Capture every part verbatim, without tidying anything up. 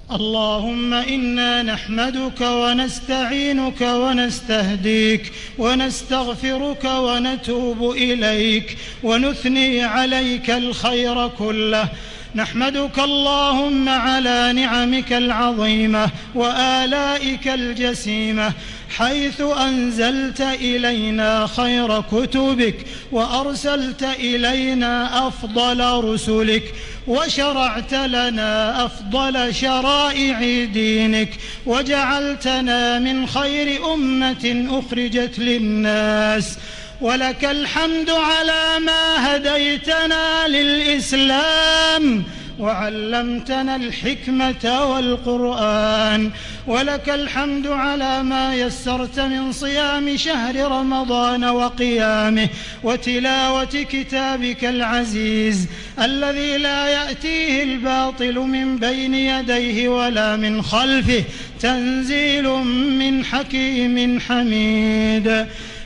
اللهم إنا نحمدك ونستعينك ونستهديك ونستغفرك ونتوب إليك ونثني عليك الخير كله. نحمدك اللهم على نعمك العظيمة وآلائك الجسيمة، حيث أنزلت إلينا خير كتبك وأرسلت إلينا أفضل رسلك وشرعت لنا أفضل شرائع دينك وجعلتنا من خير أمة أخرجت للناس. ولك الحمد على ما هديتنا للإسلام وعلمتنا الحكمة والقرآن. ولك الحمد على ما يسرت من صيام شهر رمضان وقيامه وتلاوة كتابك العزيز الذي لا يأتيه الباطل من بين يديه ولا من خلفه، تنزيل من حكيم حميد.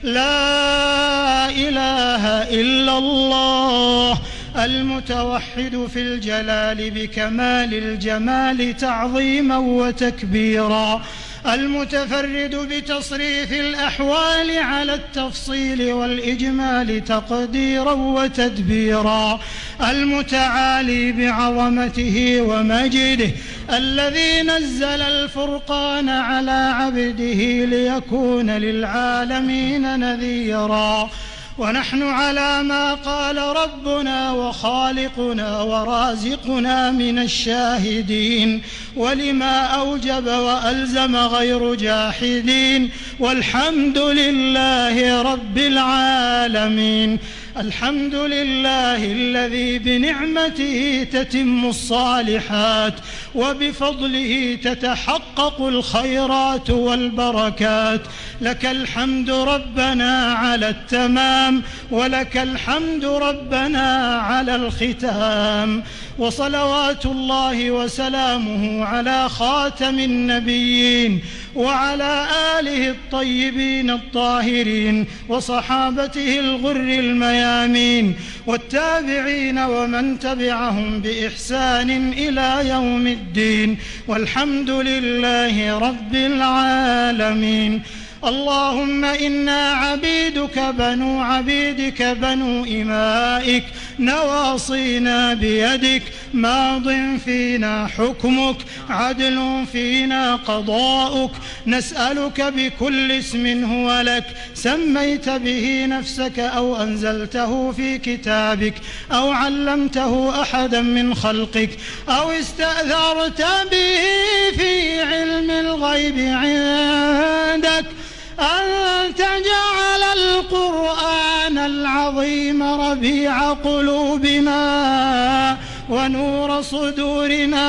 لا إله إلا الله المتوحد في الجلال بكمال الجمال تعظيما وتكبيرا، المتفرد بتصريف الأحوال على التفصيل والإجمال تقديرا وتدبيرا، المتعالي بعظمته ومجده، الذي نزل الفرقان على عبده ليكون للعالمين نذيرا. ونحن على ما قال ربنا وخالقنا ورازقنا من الشاهدين، ولما أوجب وألزم غير جاحدين، والحمد لله رب العالمين. الحمد لله الذي بنعمته تتم الصالحات وبفضله تتحقق الخيرات والبركات. لك الحمد ربنا على التمام، ولك الحمد ربنا على الختام. وصلوات الله وسلامه على خاتم النبيين وعلى آله الطيبين الطاهرين وصحابته الغر الميامين والتابعين ومن تبعهم بإحسان إلى يوم الدين، والحمد لله رب العالمين. اللهم إنا عبيدك بنو عبيدك بنو إمائك، نواصينا بيدك، ماض فينا حكمك، عدل فينا قضاؤك. نسألك بكل اسم هو لك سميت به نفسك أو أنزلته في كتابك أو علمته أحدا من خلقك أو استأثرت به في علم الغيب عندك أن تجعل القرآن العظيم ربيع قلوبنا ونور صدورنا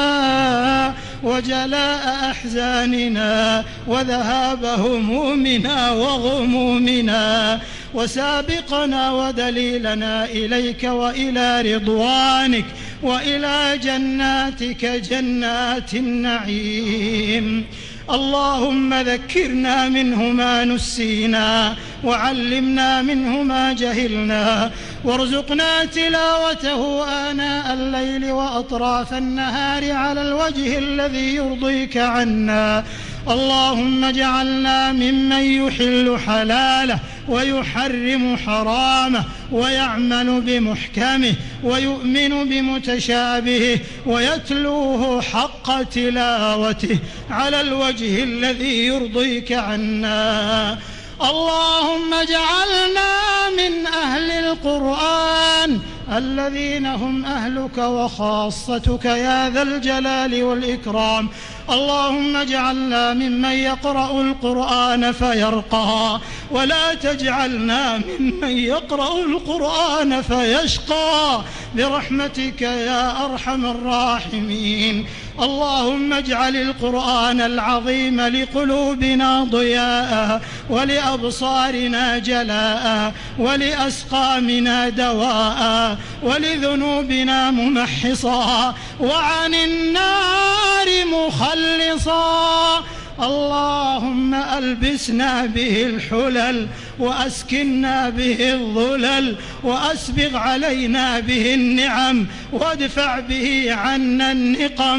وجلاء أحزاننا وذهاب همومنا وغمومنا، وسابقنا ودليلنا إليك وإلى رضوانك وإلى جناتك جنات النعيم. اللهم ذكرنا منه ما نسينا وعلمنا منه ما جهلنا، وارزقنا تلاوته آناء الليل وأطراف النهار على الوجه الذي يرضيك عنا. اللهم اجعلنا ممن يحل حلاله ويحرم حرامه ويعمل بمحكمه ويؤمن بمتشابهه ويتلوه حق تلاوته على الوجه الذي يرضيك عنا. اللهم اجعلنا من أهل القرآن الذين هم أهلك وخاصتك يا ذا الجلال والإكرام. اللهم اجعلنا ممن يقرأ القرآن فيرقى، ولا تجعلنا ممن يقرأ القرآن فيشقى برحمتك يا أرحم الراحمين. اللهم اجعل القرآن العظيم لقلوبنا ضياء ولأبصارنا جلاء ولأسقامنا دواء ولذنوبنا ممحصا وعن النار مخلصا. اللهم ألبسنا به الحلل وأسكننا به الظلل وأسبغ علينا به النعم وادفع به عنا النقم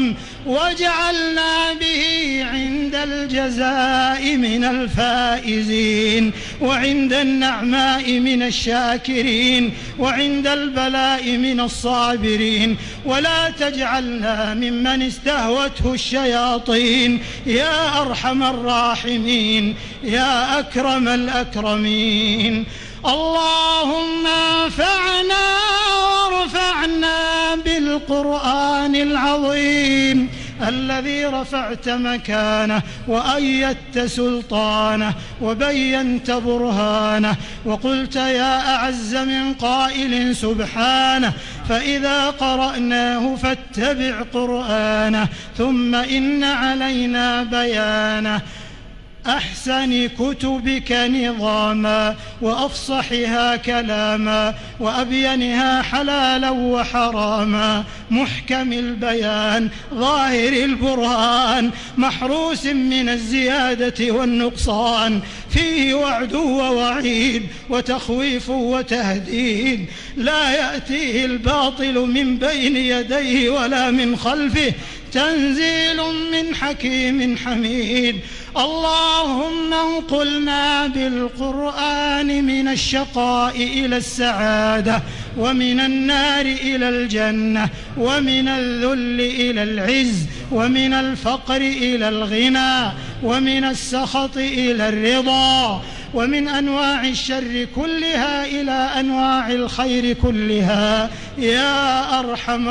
وجعلنا به عند الجزاء من الفائزين، وعند النعماء من الشاكرين، وعند البلاء من الصابرين، ولا تجعلنا ممن استهوته الشياطين يا أرحم الراحمين يا أكرم الأكرمين. اللهم انفعنا وارفعنا بالقرآن العظيم الذي رفعت مكانه وأيدت سلطانه وبينت برهانه، وقلت يا أعز من قائل سبحانه فإذا قرأناه فاتبع قرآنه ثم إن علينا بيانه. أحسن كتبك نظاما وأفصحها كلاما وأبينها حلالا وحراما، محكم البيان ظاهر البرهان محروس من الزيادة والنقصان، فيه وعد ووعيد وتخويف وتهديد، لا يأتيه الباطل من بين يديه ولا من خلفه، تنزيل من حكيم حميد. اللهم انقلنا بالقرآن من الشقاء إلى السعادة، ومن النار إلى الجنة، ومن الذل إلى العز، ومن الفقر إلى الغنى، ومن السخط إلى الرضا، ومن أنواع الشر كلها إلى أنواع الخير كلها يا أرحم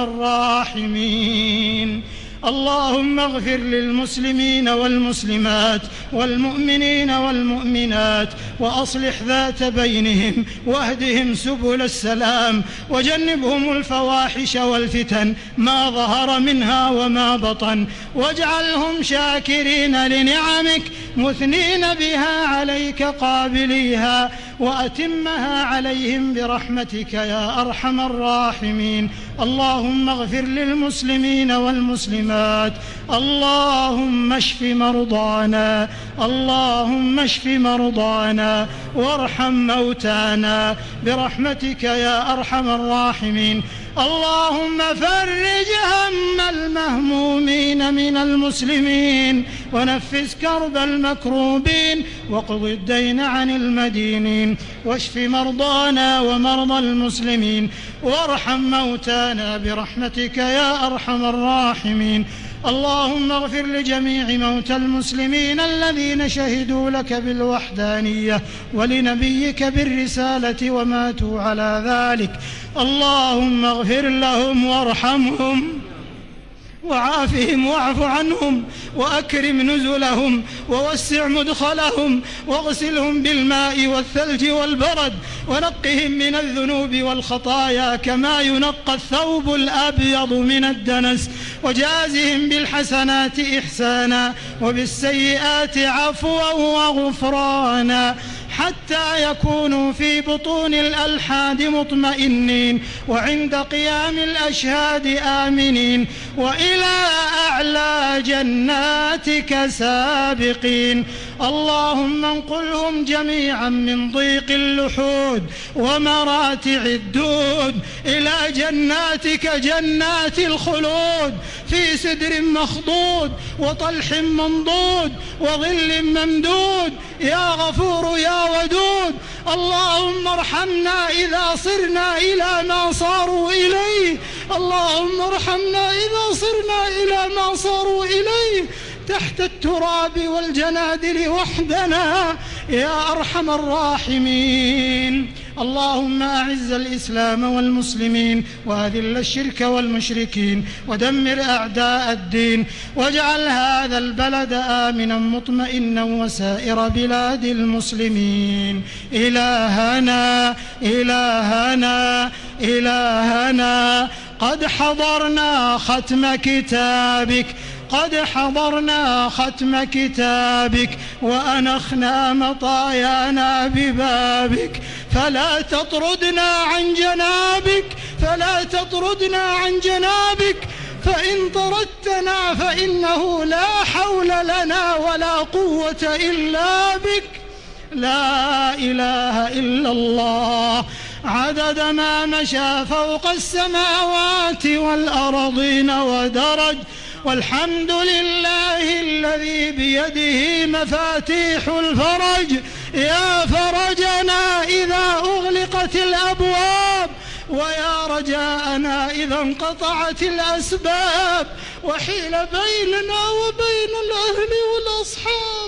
الراحمين. اللهم اغفر للمسلمين والمسلمات والمؤمنين والمؤمنات، وأصلح ذات بينهم، واهدهم سبل السلام، وجنبهم الفواحش والفتن ما ظهر منها وما بطن، واجعلهم شاكرين لنعمك مثنين بها عليك قابليها، وأتمها عليهم برحمتك يا أرحم الراحمين. اللهم اغفر للمسلمين والمسلمات، اللهم اشف مرضانا، اللهم اشف مرضانا وارحم موتانا برحمتك يا أرحم الراحمين. اللهم فرج هم المهمومين من المسلمين، ونفس كرب المكروبين، واقض الدين عن المدينين، واشف مرضانا ومرضى المسلمين، وارحم موتانا برحمتك يا أرحم الراحمين. اللهم اغفر لجميع موتى المسلمين الذين شهدوا لك بالوحدانية ولنبيك بالرسالة وماتوا على ذلك. اللهم اغفر لهم وارحمهم وعافهم واعف عنهم وأكرم نزلهم ووسع مدخلهم، واغسلهم بالماء والثلج والبرد، ونقهم من الذنوب والخطايا كما ينقى الثوب الأبيض من الدنس، وجازهم بالحسنات إحسانا وبالسيئات عفوا وغفرانا، حتى يكونوا في بطون الألحاد مطمئنين، وعند قيام الأشهاد آمنين، وإلى أعلى جناتك سابقين. اللهم انقلهم جميعا من ضيق اللحود ومراتع الدود إلى جناتك جنات الخلود، في سدر مخضود وطلح منضود وظل ممدود، يا غفور يا ودود. اللهم ارحمنا إذا صرنا إلى ما صاروا إليه، اللهم ارحمنا إذا صرنا إلى ما صاروا إليه تحت التراب والجنادل وحدنا يا أرحم الراحمين. اللهم أعز الإسلام والمسلمين، وأذل الشرك والمشركين، ودمر أعداء الدين، واجعل هذا البلد آمنا مطمئنا وسائر بلاد المسلمين. إلهنا إلهنا إلهنا قد حضرنا ختم كتابك، قد حضرنا ختم كتابك وأنخنا مطايانا ببابك، فلا تطردنا عن جنابك، فلا تطردنا عن جنابك، فإن طردتنا فإنه لا حول لنا ولا قوة إلا بك. لا إله إلا الله عدد ما مشى فوق السماوات والأرضين ودرج، والحمد لله الذي بيده مفاتيح الفرج. يا فرجنا إذا أغلقت الأبواب، ويا رجاءنا إذا انقطعت الأسباب، وحيل بيننا وبين الأهل والأصحاب.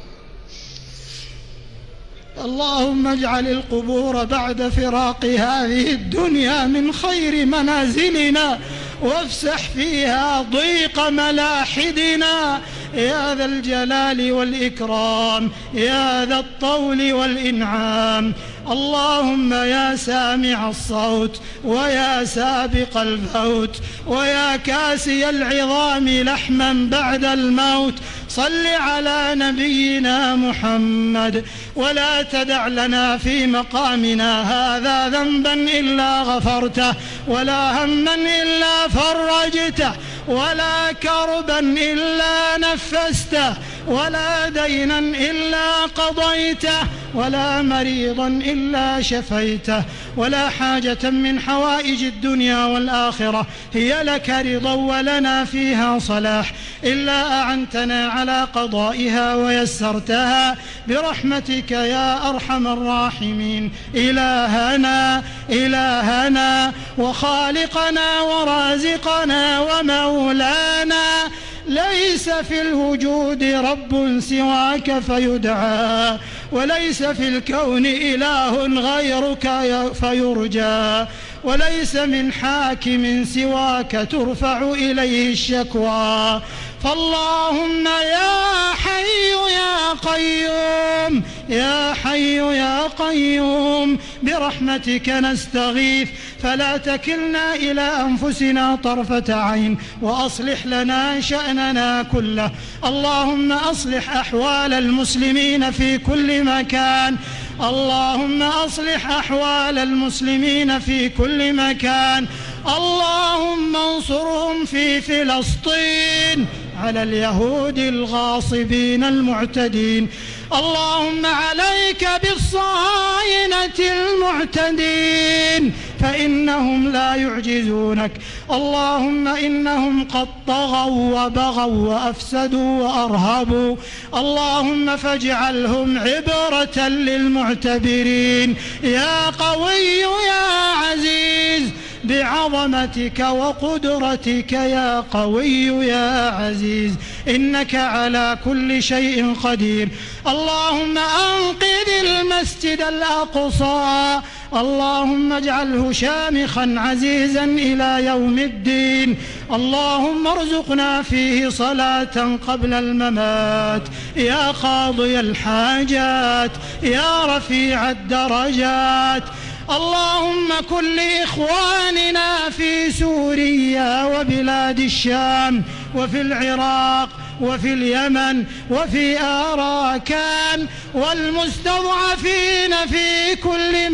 اللهم اجعل القبور بعد فراق هذه الدنيا من خير منازلنا، وافسح فيها ضيق ملاحدنا يا ذا الجلال والإكرام، يا ذا الطول والإنعام. اللهم يا سامع الصوت، ويا سابق الفوت، ويا كاسي العظام لحما بعد الموت، صل على نبينا محمد. ولا تدع لنا في مقامنا هذا ذنبا إلا غفرته، ولا هما إلا فرجته، ولا كربا إلا نفسته، ولا دينا إلا قضيته، ولا مريضا إلا شفيته، ولا حاجة من حوائج الدنيا والآخرة هي لك رضا ولنا فيها صلاح إلا أعنتنا على قضائها ويسرتها برحمتك يا أرحم الراحمين. إلهنا إلهنا وخالقنا ورازقنا ومولانا، ليس في الوجود رب سواك فيدعى، وليس في الكون إله غيرك فيرجى، وليس من حاكم سواك ترفع إليه الشكوى. فاللهم يا حي يا قيوم، يا حي يا قيوم، برحمتك نستغيث، فلا تكلنا إلى أنفسنا طرفة عين، وأصلح لنا شأننا كله. اللهم أصلح أحوال المسلمين في كل مكان، اللهم أصلح أحوال المسلمين في كل مكان. اللهم انصرهم في فلسطين على اليهود الغاصبين المعتدين. اللهم عليك بالصهاينة المعتدين، فإنهم لا يعجزونك. اللهم إنهم قد طغوا وبغوا وأفسدوا وأرهبوا، اللهم فاجعلهم عبرة للمعتبرين. يا قوي يا عزيز بعظمتك وقدرتك، يا قوي يا عزيز، إنك على كل شيء قدير. اللهم أنقذ المسجد الأقصى، اللهم اجعله شامخا عزيزا إلى يوم الدين. اللهم ارزقنا فيه صلاة قبل الممات يا قاضي الحاجات، يا رفيع الدرجات. اللهم كن لإخواننا في سوريا وبلاد الشام وفي العراق وفي اليمن وفي آراكان والمستضعفين في كل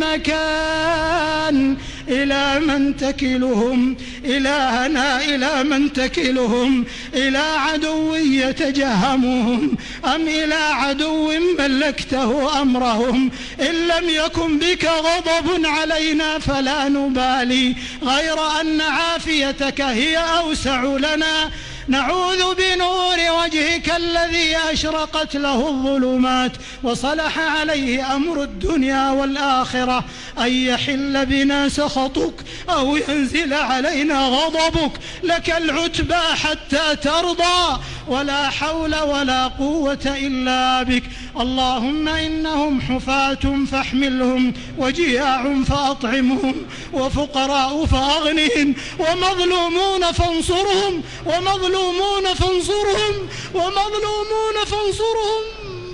مكان. إلى من تكلهم إلهنا؟ إلى من تكلهم؟ إلى عدو يتجهمهم أم إلى عدو ملكته أمرهم؟ إن لم يكن بك غضب علينا فلا نبالي، غير أن عافيتك هي أوسع لنا. نعوذ بنور وجهك الذي أشرقت له الظلمات وصلح عليه أمر الدنيا والآخرة أن يحل بنا سخطك أو ينزل علينا غضبك. لك العتبى حتى ترضى، ولا حول ولا قوة إلا بك. اللهم إنهم حفاة فاحملهم، وجياع فأطعمهم، وفقراء فأغنهم، ومظلومون فانصرهم، ومظلومون فانصرهم، ومظلومون فانصرهم.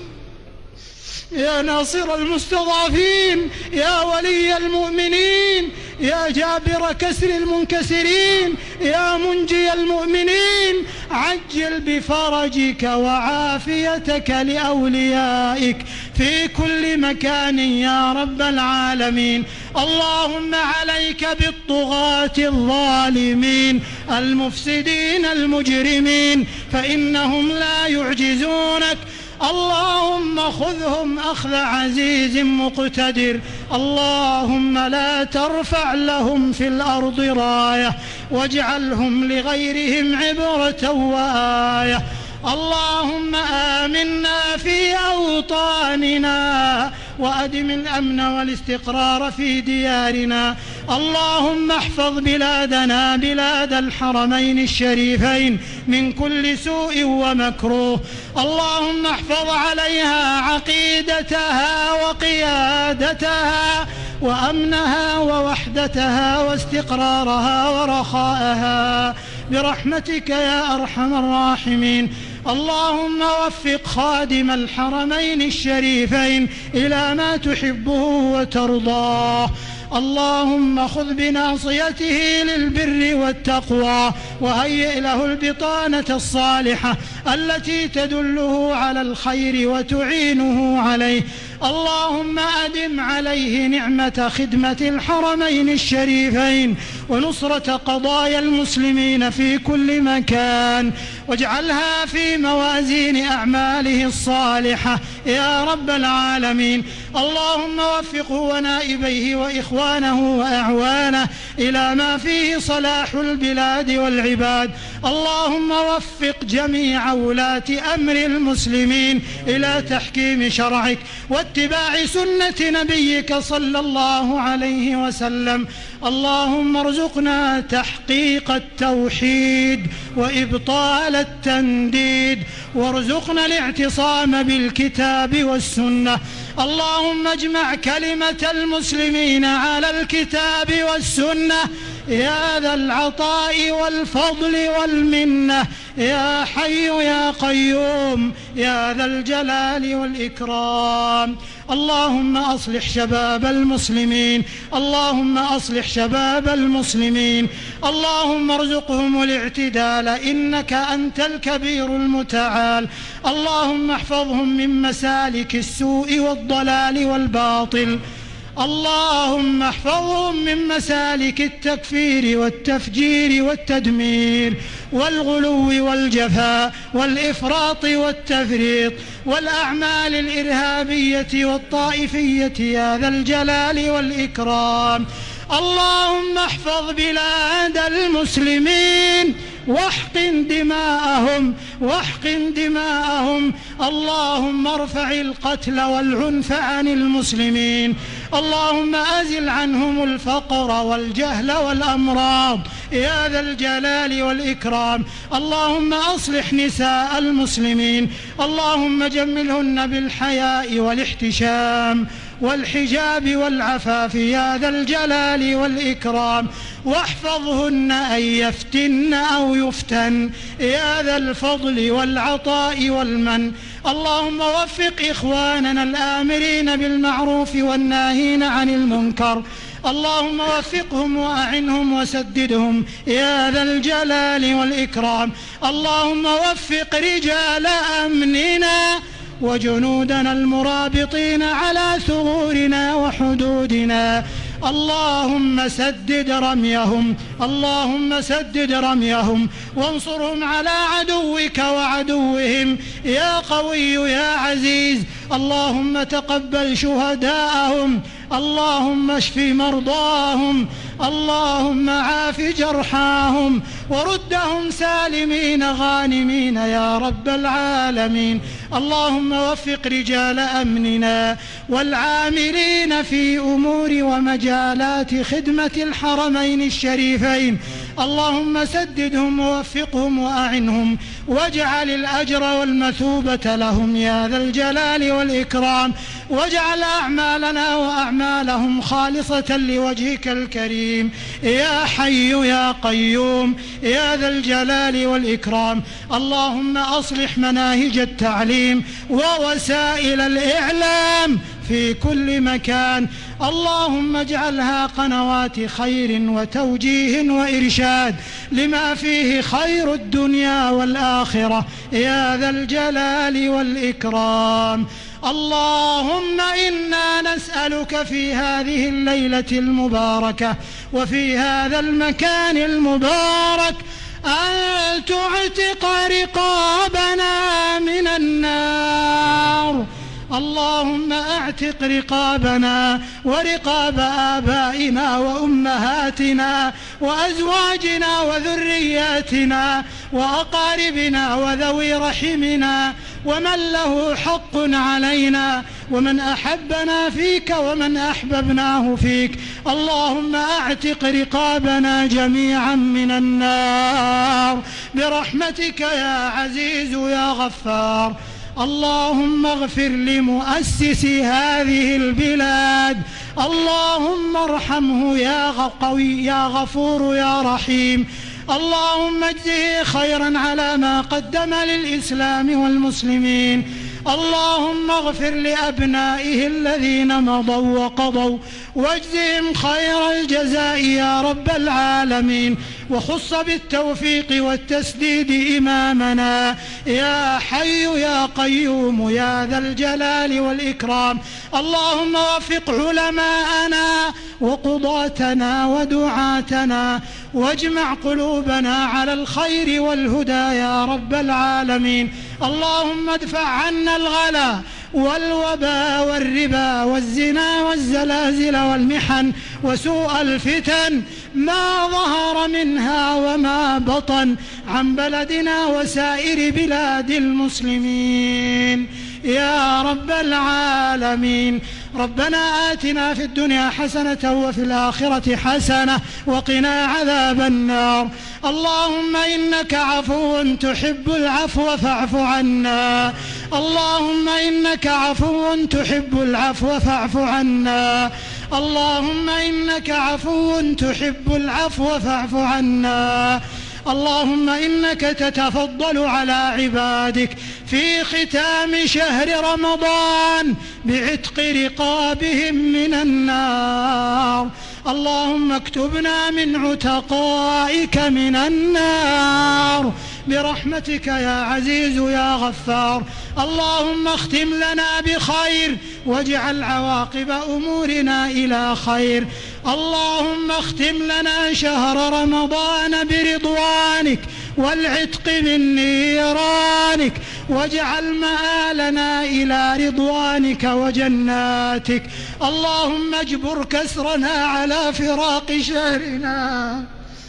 يا ناصر المستضعفين، يا ولي المؤمنين، يا جابر كسر المنكسرين، يا منجي المؤمنين، عجل بفرجك وعافيتك لأوليائك في كل مكان يا رب العالمين. اللهم عليك بالطغاة الظالمين المفسدين المجرمين، فإنهم لا يعجزونك. اللهم خذهم أخذ عزيز مقتدر. اللهم لا ترفع لهم في الأرض راية، واجعلهم لغيرهم عبرة وآية. اللهم آمنا في أوطاننا وأدم الأمن والاستقرار في ديارنا. اللهم احفظ بلادنا بلاد الحرمين الشريفين من كل سوء ومكروه. اللهم احفظ عليها عقيدتها وقيادتها وأمنها ووحدتها واستقرارها ورخاءها برحمتك يا أرحم الراحمين. اللهم وفق خادم الحرمين الشريفين إلى ما تحبه وترضاه. اللهم خذ بناصيته للبر والتقوى وهيئ له البطانة الصالحة التي تدله على الخير وتعينه عليه. اللهم أدم عليه نعمة خدمة الحرمين الشريفين ونصرة قضايا المسلمين في كل مكان، واجعلها في موازين أعماله الصالحة يا رب العالمين. اللهم وفقه ونائبيه وإخوانه وأعوانه إلى ما فيه صلاح البلاد والعباد. اللهم وفق جميع ولاة أمر المسلمين إلى تحكيم شرعك واتباع سنة نبيك صلى الله عليه وسلم. اللهم ارزقنا تحقيق التوحيد وإبطال التنديد، وارزقنا الاعتصام بالكتاب والسنة. اللهم اجمع كلمة المسلمين على الكتاب والسنة يا ذا العطاء والفضل والمنة يا حي يا قيوم يا ذا الجلال والإكرام. اللهم أصلح شباب المسلمين، اللهم أصلح شباب المسلمين. اللهم ارزقهم الاعتدال إنك أنت الكبير المتعال. اللهم احفظهم من مسالك السوء والضلال والباطل. اللهم احفظهم من مسالك التكفير والتفجير والتدمير والغلو والجفاء والإفراط والتفريط والأعمال الإرهابية والطائفية يا ذا الجلال والإكرام. اللهم احفظ بلاد المسلمين واحقن دماءهم واحقن دماءهم. اللهم ارفع القتل والعنف عن المسلمين. اللهم أزل عنهم الفقر والجهل والأمراض يا ذا الجلال والإكرام. اللهم أصلح نساء المسلمين. اللهم جملهن بالحياء والاحتشام والحجاب والعفاف يا ذا الجلال والإكرام، واحفظهن أن يفتن أو يفتن يا ذا الفضل والعطاء والمن. اللهم وفق إخواننا الآمرين بالمعروف والناهين عن المنكر. اللهم وفقهم وأعنهم وسددهم يا ذا الجلال والإكرام. اللهم وفق رجال أمننا وجنودنا المرابطين على ثغورنا وحدودنا. اللهم سدد رميهم، اللهم سدد رميهم وانصرهم على عدوك وعدوهم يا قوي يا عزيز. اللهم تقبل شهداءهم، اللهم اشف مرضاهم، اللهم عاف جرحاهم وردهم سالمين غانمين يا رب العالمين. اللهم وفق رجال أمننا والعاملين في أمور ومجالات خدمة الحرمين الشريفين. اللهم سددهم ووفقهم وأعنهم واجعل الأجر والمثوبة لهم يا ذا الجلال والإكرام، واجعل أعمالنا وأعمالهم خالصة لوجهك الكريم يا حي يا قيوم يا ذا الجلال والإكرام. اللهم أصلح مناهج التعليم ووسائل الإعلام في كل مكان. اللهم اجعلها قنوات خير وتوجيه وإرشاد لما فيه خير الدنيا والآخرة يا ذا الجلال والإكرام. اللهم إنا نسألك في هذه الليلة المباركة وفي هذا المكان المبارك أن تعتق رقابنا من النار. اللهم أعتق رقابنا ورقاب آبائنا وأمهاتنا وأزواجنا وذرياتنا وأقاربنا وذوي رحمنا ومن له حق علينا ومن أحبنا فيك ومن أحببناه فيك. اللهم أعتق رقابنا جميعا من النار برحمتك يا عزيز يا غفار. اللهم اغفر لمؤسس هذه البلاد، اللهم ارحمه يا قوي يا غفور يا رحيم. اللهم اجزه خيرا على ما قدم للإسلام والمسلمين. اللهم اغفر لأبنائه الذين مضوا وقضوا واجزهم خير الجزاء يا رب العالمين. وخص بالتوفيق والتسديد إمامنا يا حي يا قيوم يا ذا الجلال والإكرام. اللهم وفق علماءنا وقضاتنا ودعاتنا واجمع قلوبنا على الخير والهدى يا رب العالمين. اللهم ادفع عنا الغلا والوباء والربا والزنا والزلازل والمحن وسوء الفتن ما ظهر منها وما بطن عن بلدنا وسائر بلاد المسلمين يا رب العالمين. ربنا آتنا في الدنيا حسنة وفي الآخرة حسنة وقنا عذاب النار. اللهم إنك عفو تحب العفو فاعف عنا. اللهم إنك عفو تحب العفو فاعف عنا. اللهم إنك عفو تحب العفو فاعف عنا. اللهم إنك تتفضل على عبادك في ختام شهر رمضان بعتق رقابهم من النار. اللهم اكتبنا من عتقائك من النار برحمتك يا عزيز يا غفار. اللهم اختم لنا بخير واجعل عواقب أمورنا إلى خير. اللهم اختم لنا شهر رمضان برضوانك والعتق من نيرانك واجعل مآلنا إلى رضوانك وجناتك. اللهم اجبر كسرنا على فراق شهرنا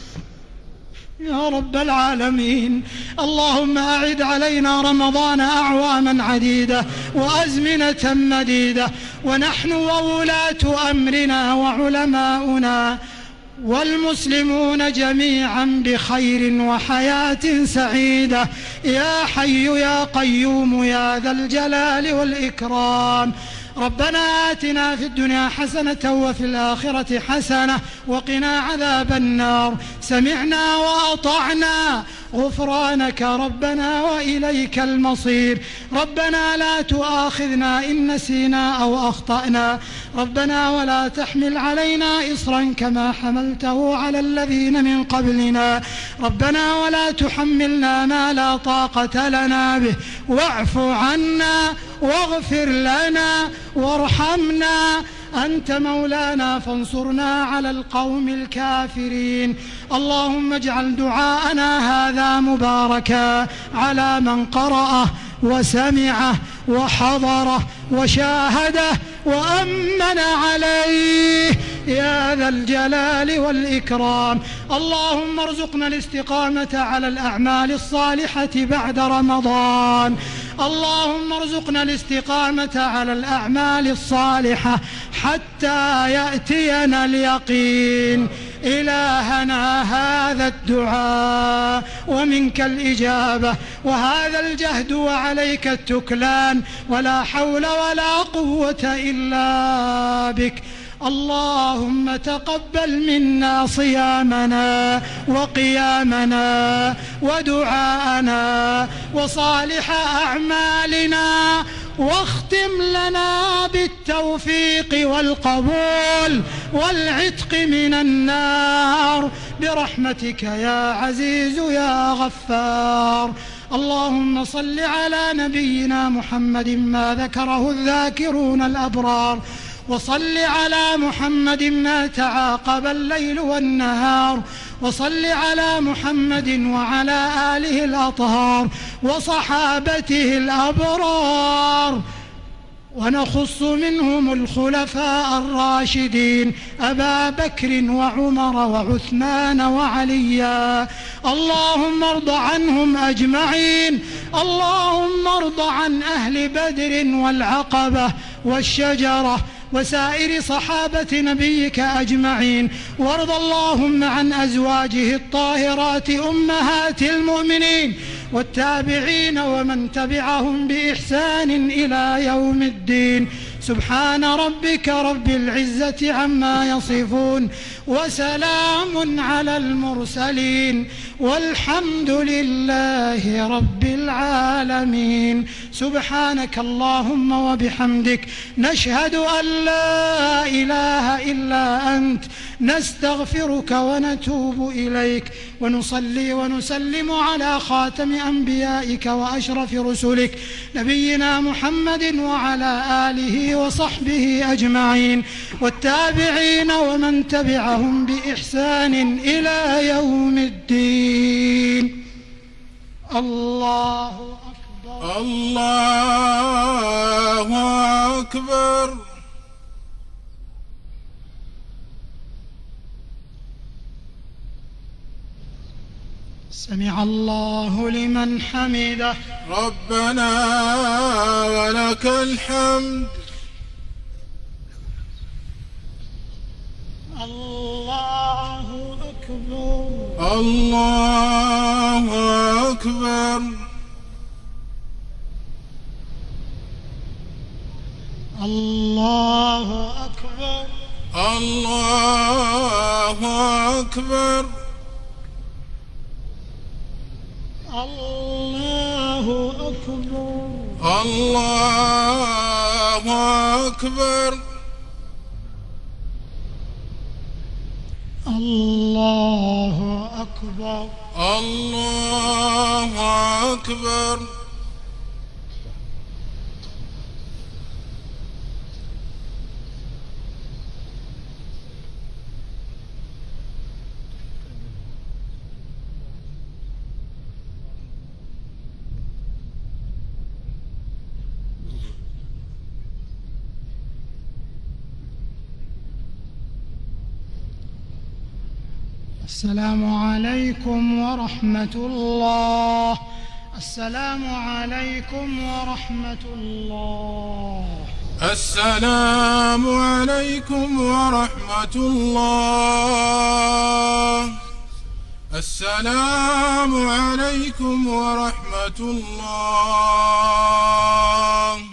يا رب العالمين. اللهم أعد علينا رمضان أعواما عديدة وأزمنة مديدة ونحن وولاة أمرنا وعلماؤنا والمسلمون جميعا بخير وحياة سعيدة يا حي يا قيوم يا ذا الجلال والإكرام. ربنا آتنا في الدنيا حسنة وفي الآخرة حسنة وقنا عذاب النار. سمعنا وأطعنا غفرانك ربنا وإليك المصير. ربنا لا تؤاخذنا إن نسينا أو أخطأنا. ربنا ولا تحمل علينا إصرا كما حملته على الذين من قبلنا. ربنا ولا تحملنا ما لا طاقة لنا به واعف عنا واغفر لنا وارحمنا أنت مولانا فانصرنا على القوم الكافرين. اللهم اجعل دعاءنا هذا مباركا على من قرأه وسمعه وحضره وشاهده وأمن عليه يا ذا الجلال والإكرام. اللهم ارزقنا الاستقامة على الأعمال الصالحة بعد رمضان. اللهم ارزقنا الاستقامة على الأعمال الصالحة حتى يأتينا اليقين. إلهنا هذا الدعاء ومنك الإجابة وهذا الجهد وعليك التكلان ولا حول ولا قوة إلا بك. اللهم تقبل منا صيامنا وقيامنا ودعاءنا وصالح أعمالنا واختم لنا بالتوفيق والقبول والعتق من النار برحمتك يا عزيز يا غفار. اللهم صل على نبينا محمد ما ذكره الذاكرون الأبرار وصل على محمد ما تعاقب الليل والنهار وصل على محمد وعلى آله الأطهار وصحابته الأبرار ونخص منهم الخلفاء الراشدين أبا بكر وعمر وعثمان وعليا، اللهم ارض عنهم أجمعين. اللهم ارض عن أهل بدر والعقبة والشجرة وسائر صحابة نبيك أجمعين، وارض اللهم عن أزواجه الطاهرات أمهات المؤمنين والتابعين ومن تبعهم بإحسان إلى يوم الدين. سبحان ربك رب العزة عما يصفون، وسلام على المرسلين، والحمد لله رب العالمين. سبحانك اللهم وبحمدك، نشهد أن لا إله إلا أنت، نستغفرك ونتوب إليك، ونصلي ونسلم على خاتم أنبيائك وأشرف رسلك نبينا محمد وعلى آله وصحبه أجمعين، والتابعين ومن تبعهم بإحسان إلى يوم الدين. الله أكبر. الله أكبر. سمع الله لمن حمده. ربنا ولك الحمد. الله أكبر. الله أكبر. الله أكبر. الله أكبر. الله أكبر. الله أكبر. الله أكبر. الله أكبر. السلام عليكم ورحمة الله. السلام عليكم ورحمة الله. السلام عليكم ورحمة الله. السلام عليكم ورحمة الله.